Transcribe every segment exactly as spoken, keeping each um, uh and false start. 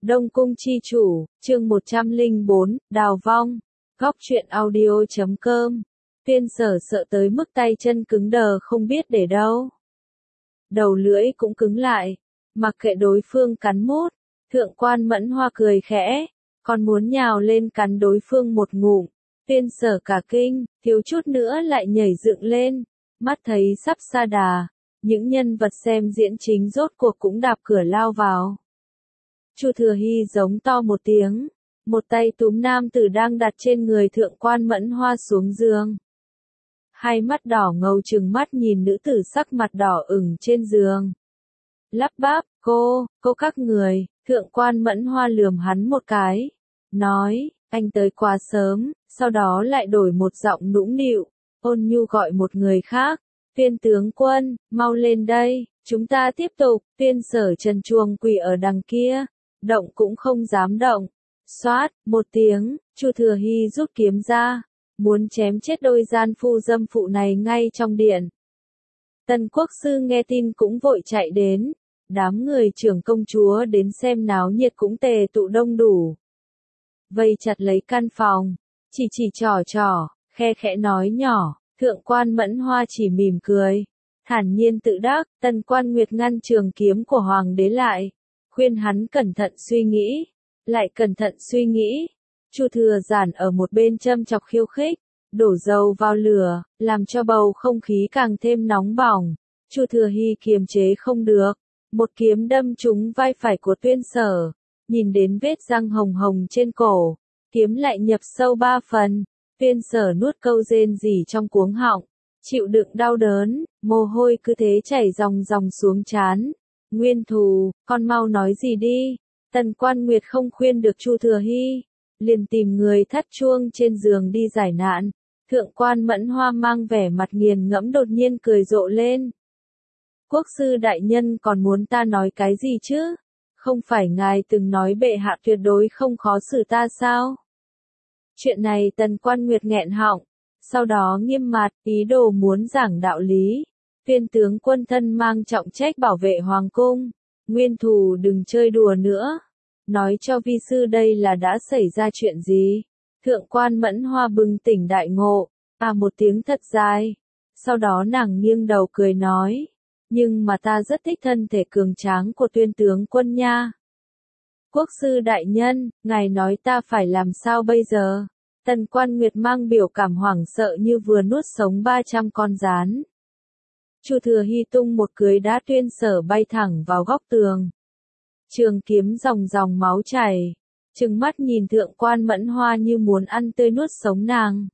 Đông Cung Chi Chủ, chương một trăm lẻ bốn, Đào Vong, Góc truyện audio.com. Tuyên Sở sợ tới mức tay chân cứng đờ không biết để đâu. Đầu lưỡi cũng cứng lại, mặc kệ đối phương cắn mút, Thượng Quan Mẫn Hoa cười khẽ, còn muốn nhào lên cắn đối phương một ngụm. Tuyên Sở cả kinh, thiếu chút nữa lại nhảy dựng lên, mắt thấy sắp sa đà, những nhân vật xem diễn chính rốt cuộc cũng đạp cửa lao vào. Chu Thừa Hy giống to một tiếng, một tay túm nam tử đang đặt trên người Thượng Quan Mẫn Hoa xuống giường. Hai mắt đỏ ngầu trừng mắt nhìn nữ tử sắc mặt đỏ ửng trên giường. Lắp bắp, cô, cô các người, Thượng Quan Mẫn Hoa lườm hắn một cái, nói, anh tới quá sớm, sau đó lại đổi một giọng nũng nịu, ôn nhu gọi một người khác, Tuyên tướng quân, mau lên đây, chúng ta tiếp tục. Tuyên Sở trần truồng quỳ ở đằng kia, động cũng không dám động. Xoát, một tiếng, Chu Thừa Hy rút kiếm ra, muốn chém chết đôi gian phu dâm phụ này ngay trong điện. Tần Quốc Sư nghe tin cũng vội chạy đến, đám người trưởng công chúa đến xem náo nhiệt cũng tề tụ đông đủ. Vây chặt lấy căn phòng, chỉ chỉ trò trò, khe khẽ nói nhỏ, Thượng Quan Mẫn Hoa chỉ mỉm cười, thản nhiên tự đắc. Tần Quan Nguyệt ngăn trường kiếm của Hoàng đế lại, khuyên hắn cẩn thận suy nghĩ, lại cẩn thận suy nghĩ. Chu Thừa Giản ở một bên châm chọc khiêu khích, đổ dầu vào lửa, làm cho bầu không khí càng thêm nóng bỏng. Chu Thừa Hy kiềm chế không được, một kiếm đâm trúng vai phải của Tuyên Sở, nhìn đến vết răng hồng hồng trên cổ, kiếm lại nhập sâu ba phần. Tuyên Sở nuốt câu rên rỉ trong cuống họng, chịu đựng đau đớn, mồ hôi cứ thế chảy ròng ròng xuống trán. Nguyên Thù, con mau nói gì đi. Tần Quan Nguyệt không khuyên được Chu Thừa Hy, liền tìm người thắt chuông trên giường đi giải nạn. Thượng Quan Mẫn Hoa mang vẻ mặt nghiền ngẫm đột nhiên cười rộ lên. Quốc sư đại nhân còn muốn ta nói cái gì chứ? Không phải ngài từng nói bệ hạ tuyệt đối không khó xử ta sao? Chuyện này Tần Quan Nguyệt nghẹn họng, sau đó nghiêm mặt, ý đồ muốn giảng đạo lý. Tuyên tướng quân thân mang trọng trách bảo vệ hoàng cung, Nguyên Thù đừng chơi đùa nữa, nói cho vi sư đây là đã xảy ra chuyện gì. Thượng Quan Mẫn Hoa bừng tỉnh đại ngộ, à một tiếng thật dài, sau đó nàng nghiêng đầu cười nói, nhưng mà ta rất thích thân thể cường tráng của Tuyên tướng quân nha. Quốc sư đại nhân, ngài nói ta phải làm sao bây giờ? Tần Quan Nguyệt mang biểu cảm hoảng sợ như vừa nuốt sống ba trăm con gián. Chu Thừa Hy tung một cưới đá Tuyên Sở bay thẳng vào góc tường. Trường kiếm dòng dòng máu chảy, trừng mắt nhìn Thượng Quan Mẫn Hoa như muốn ăn tươi nuốt sống nàng.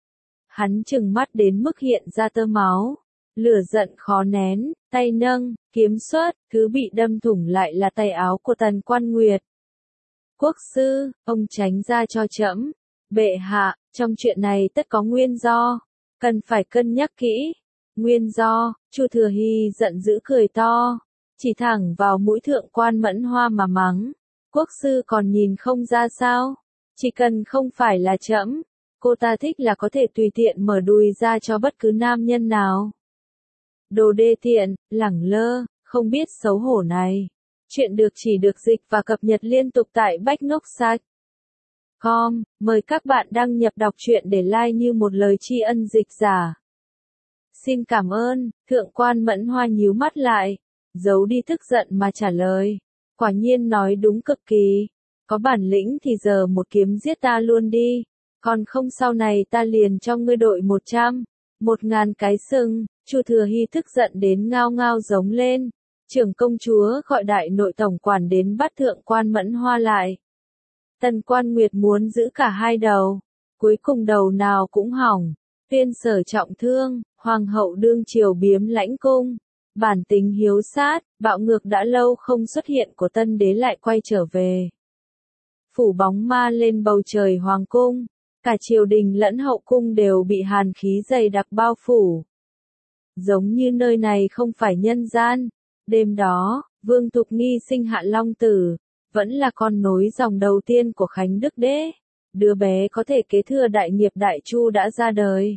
Hắn trừng mắt đến mức hiện ra tơ máu, lửa giận khó nén, tay nâng, kiếm xuất, thứ bị đâm thủng lại là tay áo của Tần Quan Nguyệt. Quốc sư, ông tránh ra cho trẫm. Bệ hạ, trong chuyện này tất có nguyên do, cần phải cân nhắc kỹ. Nguyên do, Chu Thừa Hy giận dữ cười to, chỉ thẳng vào mũi Thượng Quan Mẫn Hoa mà mắng. Quốc sư còn nhìn không ra sao? Chỉ cần không phải là trẫm, cô ta thích là có thể tùy tiện mở đùi ra cho bất cứ nam nhân nào. Đồ đê tiện, lẳng lơ, không biết xấu hổ này. Chuyện được chỉ được dịch và cập nhật liên tục tại bách ngốc site chấm com. Mời các bạn đăng nhập đọc truyện để like như một lời tri ân dịch giả. Xin cảm ơn. Thượng Quan Mẫn Hoa nhíu mắt lại, giấu đi tức giận mà trả lời. Quả nhiên nói đúng cực kỳ. Có bản lĩnh thì giờ một kiếm giết ta luôn đi. Còn không sau này ta liền cho ngươi đội một trăm, một ngàn cái sừng. Chu Thừa Hy tức giận đến ngao ngao giống lên. Trưởng công chúa gọi đại nội tổng quản đến bắt Thượng Quan Mẫn Hoa lại. Tần Quan Nguyệt muốn giữ cả hai đầu, cuối cùng đầu nào cũng hỏng. Tuyên Sở trọng thương, hoàng hậu đương triều biếm lãnh cung, bản tính hiếu sát, bạo ngược đã lâu không xuất hiện của tân đế lại quay trở về. Phủ bóng ma lên bầu trời hoàng cung, cả triều đình lẫn hậu cung đều bị hàn khí dày đặc bao phủ. Giống như nơi này không phải nhân gian. Đêm đó, Vương Thục Nghi sinh hạ long tử, vẫn là con nối dòng đầu tiên của Khánh Đức Đế. Đứa bé có thể kế thừa đại nghiệp Đại Chu đã ra đời.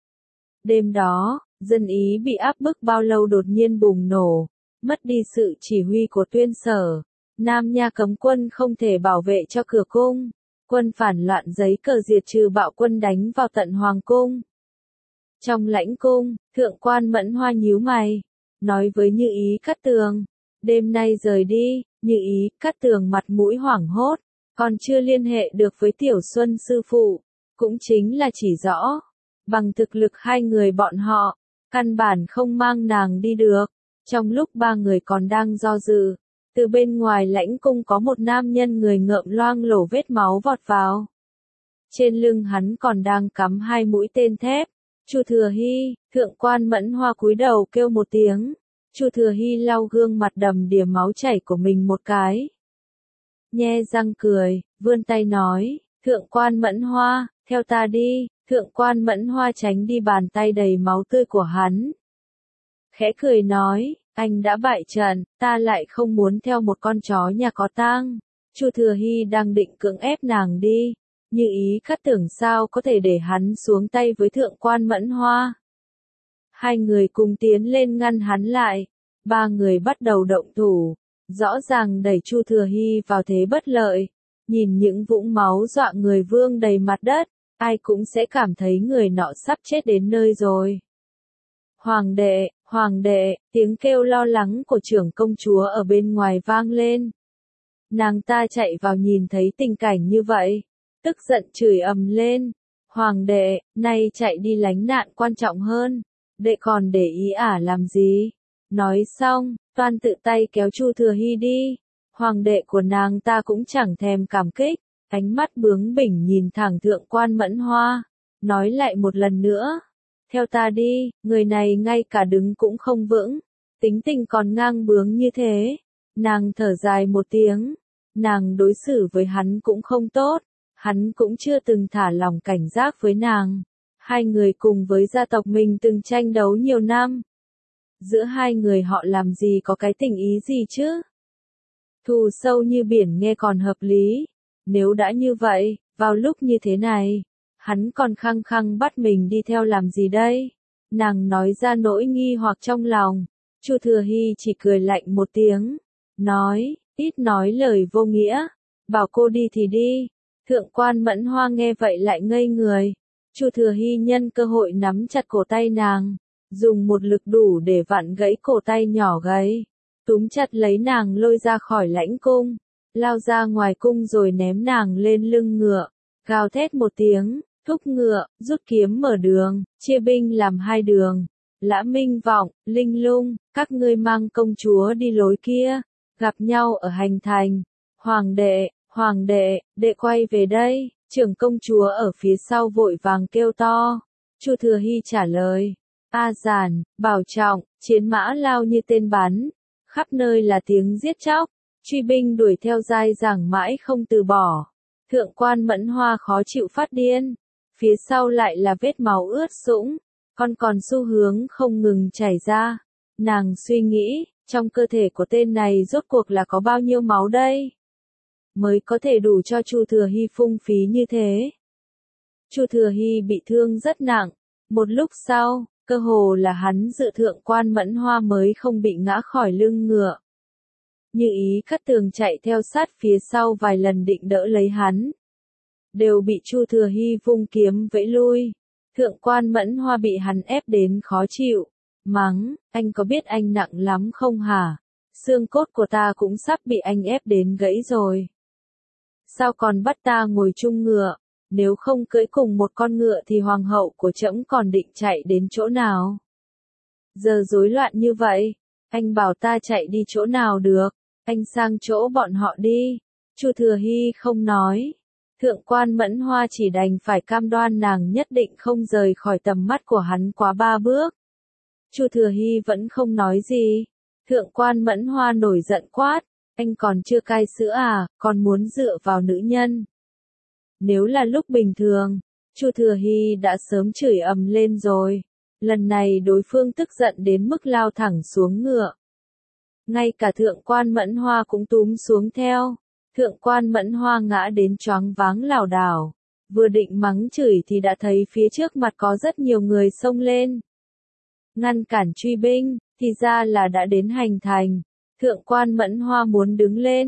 Đêm đó, dân Ý bị áp bức bao lâu đột nhiên bùng nổ, mất đi sự chỉ huy của Tuyên Sở, Nam Nha cấm quân không thể bảo vệ cho cửa cung. Quân phản loạn giấy cờ diệt trừ bạo quân đánh vào tận hoàng cung. Trong lãnh cung, thượng quan Mẫn Hoa nhíu mày, nói với Như Ý Cát Tường, đêm nay rời đi. Như Ý Cát Tường mặt mũi hoảng hốt, còn chưa liên hệ được với Tiểu Xuân sư phụ, cũng chính là chỉ rõ, bằng thực lực hai người bọn họ, căn bản không mang nàng đi được. Trong lúc ba người còn đang do dự, từ bên ngoài lãnh cung có một nam nhân người ngợm loang lổ vết máu vọt vào. Trên lưng hắn còn đang cắm hai mũi tên thép. Chu Thừa Hy, thượng quan Mẫn Hoa cúi đầu kêu một tiếng. Chu Thừa Hy lau gương mặt đầm đìa máu chảy của mình một cái. Nhe răng cười, vươn tay nói, thượng quan Mẫn Hoa, theo ta đi. Thượng quan Mẫn Hoa tránh đi bàn tay đầy máu tươi của hắn. Khẽ cười nói, anh đã bại trận, ta lại không muốn theo một con chó nhà có tang. Chu Thừa Hy đang định cưỡng ép nàng đi. Như Ý Cát Tường sao có thể để hắn xuống tay với thượng quan Mẫn Hoa. Hai người cùng tiến lên ngăn hắn lại. Ba người bắt đầu động thủ. Rõ ràng đẩy Chu Thừa Hy vào thế bất lợi. Nhìn những vũng máu dọa người vương đầy mặt đất, ai cũng sẽ cảm thấy người nọ sắp chết đến nơi rồi. Hoàng đệ, hoàng đệ, tiếng kêu lo lắng của trưởng công chúa ở bên ngoài vang lên. Nàng ta chạy vào nhìn thấy tình cảnh như vậy, tức giận chửi ầm lên. Hoàng đệ, nay chạy đi lánh nạn quan trọng hơn, đệ còn để ý ả làm gì? Nói xong, toan tự tay kéo Chu Thừa Hy đi. Hoàng đệ của nàng ta cũng chẳng thèm cảm kích, ánh mắt bướng bỉnh nhìn thẳng thượng quan Mẫn Hoa, nói lại một lần nữa. Theo ta đi, người này ngay cả đứng cũng không vững, tính tình còn ngang bướng như thế. Nàng thở dài một tiếng, nàng đối xử với hắn cũng không tốt, hắn cũng chưa từng thả lòng cảnh giác với nàng. Hai người cùng với gia tộc mình từng tranh đấu nhiều năm. Giữa hai người họ làm gì có cái tình ý gì chứ? Thù sâu như biển nghe còn hợp lý. Nếu đã như vậy, vào lúc như thế này, hắn còn khăng khăng bắt mình đi theo làm gì đây? Nàng nói ra nỗi nghi hoặc trong lòng. Chu Thừa Hy chỉ cười lạnh một tiếng, nói, ít nói lời vô nghĩa, bảo cô đi thì đi. Thượng quan Mẫn Hoa nghe vậy lại ngây người. Chu Thừa Hy nhân cơ hội nắm chặt cổ tay nàng, dùng một lực đủ để vặn gãy cổ tay nhỏ gầy, túm chặt lấy nàng lôi ra khỏi lãnh cung, lao ra ngoài cung rồi ném nàng lên lưng ngựa, gào thét một tiếng, thúc ngựa, rút kiếm mở đường, chia binh làm hai đường. Lã Minh Vọng, Linh Lung, các ngươi mang công chúa đi lối kia, gặp nhau ở hành thành. Hoàng đệ, hoàng đệ, đệ quay về đây. Trưởng công chúa ở phía sau vội vàng kêu to. Chu Thừa Hy trả lời, A Giản, bảo trọng. Chiến mã lao như tên bắn, khắp nơi là tiếng giết chóc, truy binh đuổi theo dai dẳng mãi không từ bỏ. Thượng quan Mẫn Hoa khó chịu phát điên, phía sau lại là vết máu ướt sũng, còn còn xu hướng không ngừng chảy ra. Nàng suy nghĩ, trong cơ thể của tên này rốt cuộc là có bao nhiêu máu đây, mới có thể đủ cho Chu Thừa Hy phung phí như thế. Chu Thừa Hy bị thương rất nặng, một lúc sau, cơ hồ là hắn dự thượng quan Mẫn Hoa mới không bị ngã khỏi lưng ngựa. Như Ý Cát Tường chạy theo sát phía sau vài lần định đỡ lấy hắn, đều bị Chu Thừa Hy vung kiếm vẫy lui. Thượng quan Mẫn Hoa bị hắn ép đến khó chịu, mắng, anh có biết anh nặng lắm không hả? Xương cốt của ta cũng sắp bị anh ép đến gãy rồi. Sao còn bắt ta ngồi chung ngựa? Nếu không cưỡi cùng một con ngựa thì hoàng hậu của trẫm còn định chạy đến chỗ nào? Giờ rối loạn như vậy, anh bảo ta chạy đi chỗ nào được? Anh sang chỗ bọn họ đi. Chu Thừa Hy không nói. Thượng quan Mẫn Hoa chỉ đành phải cam đoan nàng nhất định không rời khỏi tầm mắt của hắn quá ba bước. Chu Thừa Hy vẫn không nói gì. Thượng quan Mẫn Hoa nổi giận quát, anh còn chưa cai sữa à, còn muốn dựa vào nữ nhân. Nếu là lúc bình thường, Chu Thừa Hy đã sớm chửi ầm lên rồi. Lần này đối phương tức giận đến mức lao thẳng xuống ngựa. Ngay cả thượng quan Mẫn Hoa cũng túm xuống theo. Thượng quan Mẫn Hoa ngã đến choáng váng lảo đảo. Vừa định mắng chửi thì đã thấy phía trước mặt có rất nhiều người xông lên. Ngăn cản truy binh, thì ra là đã đến hành thành. Thượng quan Mẫn Hoa muốn đứng lên,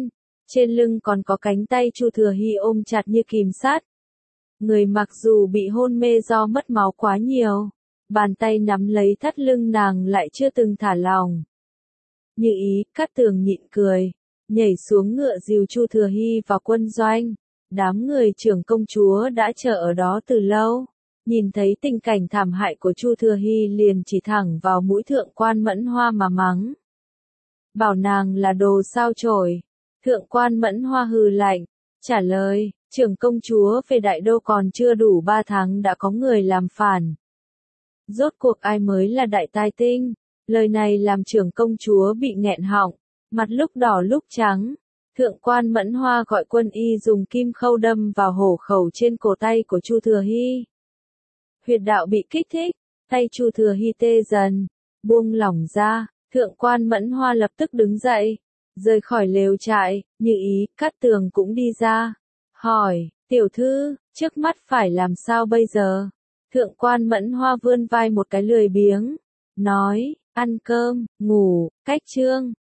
Trên lưng còn có cánh tay Chu Thừa Hy ôm chặt như kìm sát. Người mặc dù bị hôn mê do mất máu quá nhiều, bàn tay nắm lấy thắt lưng nàng lại chưa từng thả lỏng. Như ý, Cát Tường nhịn cười, nhảy xuống ngựa dìu Chu Thừa Hy vào quân doanh. Đám người trưởng công chúa đã chờ ở đó từ lâu, nhìn thấy tình cảnh thảm hại của Chu Thừa Hy liền chỉ thẳng vào mũi Thượng quan Mẫn Hoa mà mắng. Bảo nàng là đồ sao chổi. Thượng quan Mẫn Hoa hừ lạnh, trả lời, trưởng công chúa về Đại Đô còn chưa đủ ba tháng đã có người làm phản. Rốt cuộc ai mới là đại tai tinh? Lời này làm trưởng công chúa bị nghẹn họng, mặt lúc đỏ lúc trắng. Thượng quan Mẫn Hoa gọi quân y dùng kim khâu đâm vào hổ khẩu trên cổ tay của Chu Thừa Hy. Huyệt đạo bị kích thích, tay Chu Thừa Hy tê dần, buông lỏng ra. Thượng quan Mẫn Hoa lập tức đứng dậy, rời khỏi lều trại. Như ý, Cát Tường cũng đi ra, hỏi, tiểu thư, trước mắt phải làm sao bây giờ? Thượng quan Mẫn Hoa vươn vai một cái lười biếng, nói, ăn cơm, ngủ, cách chương.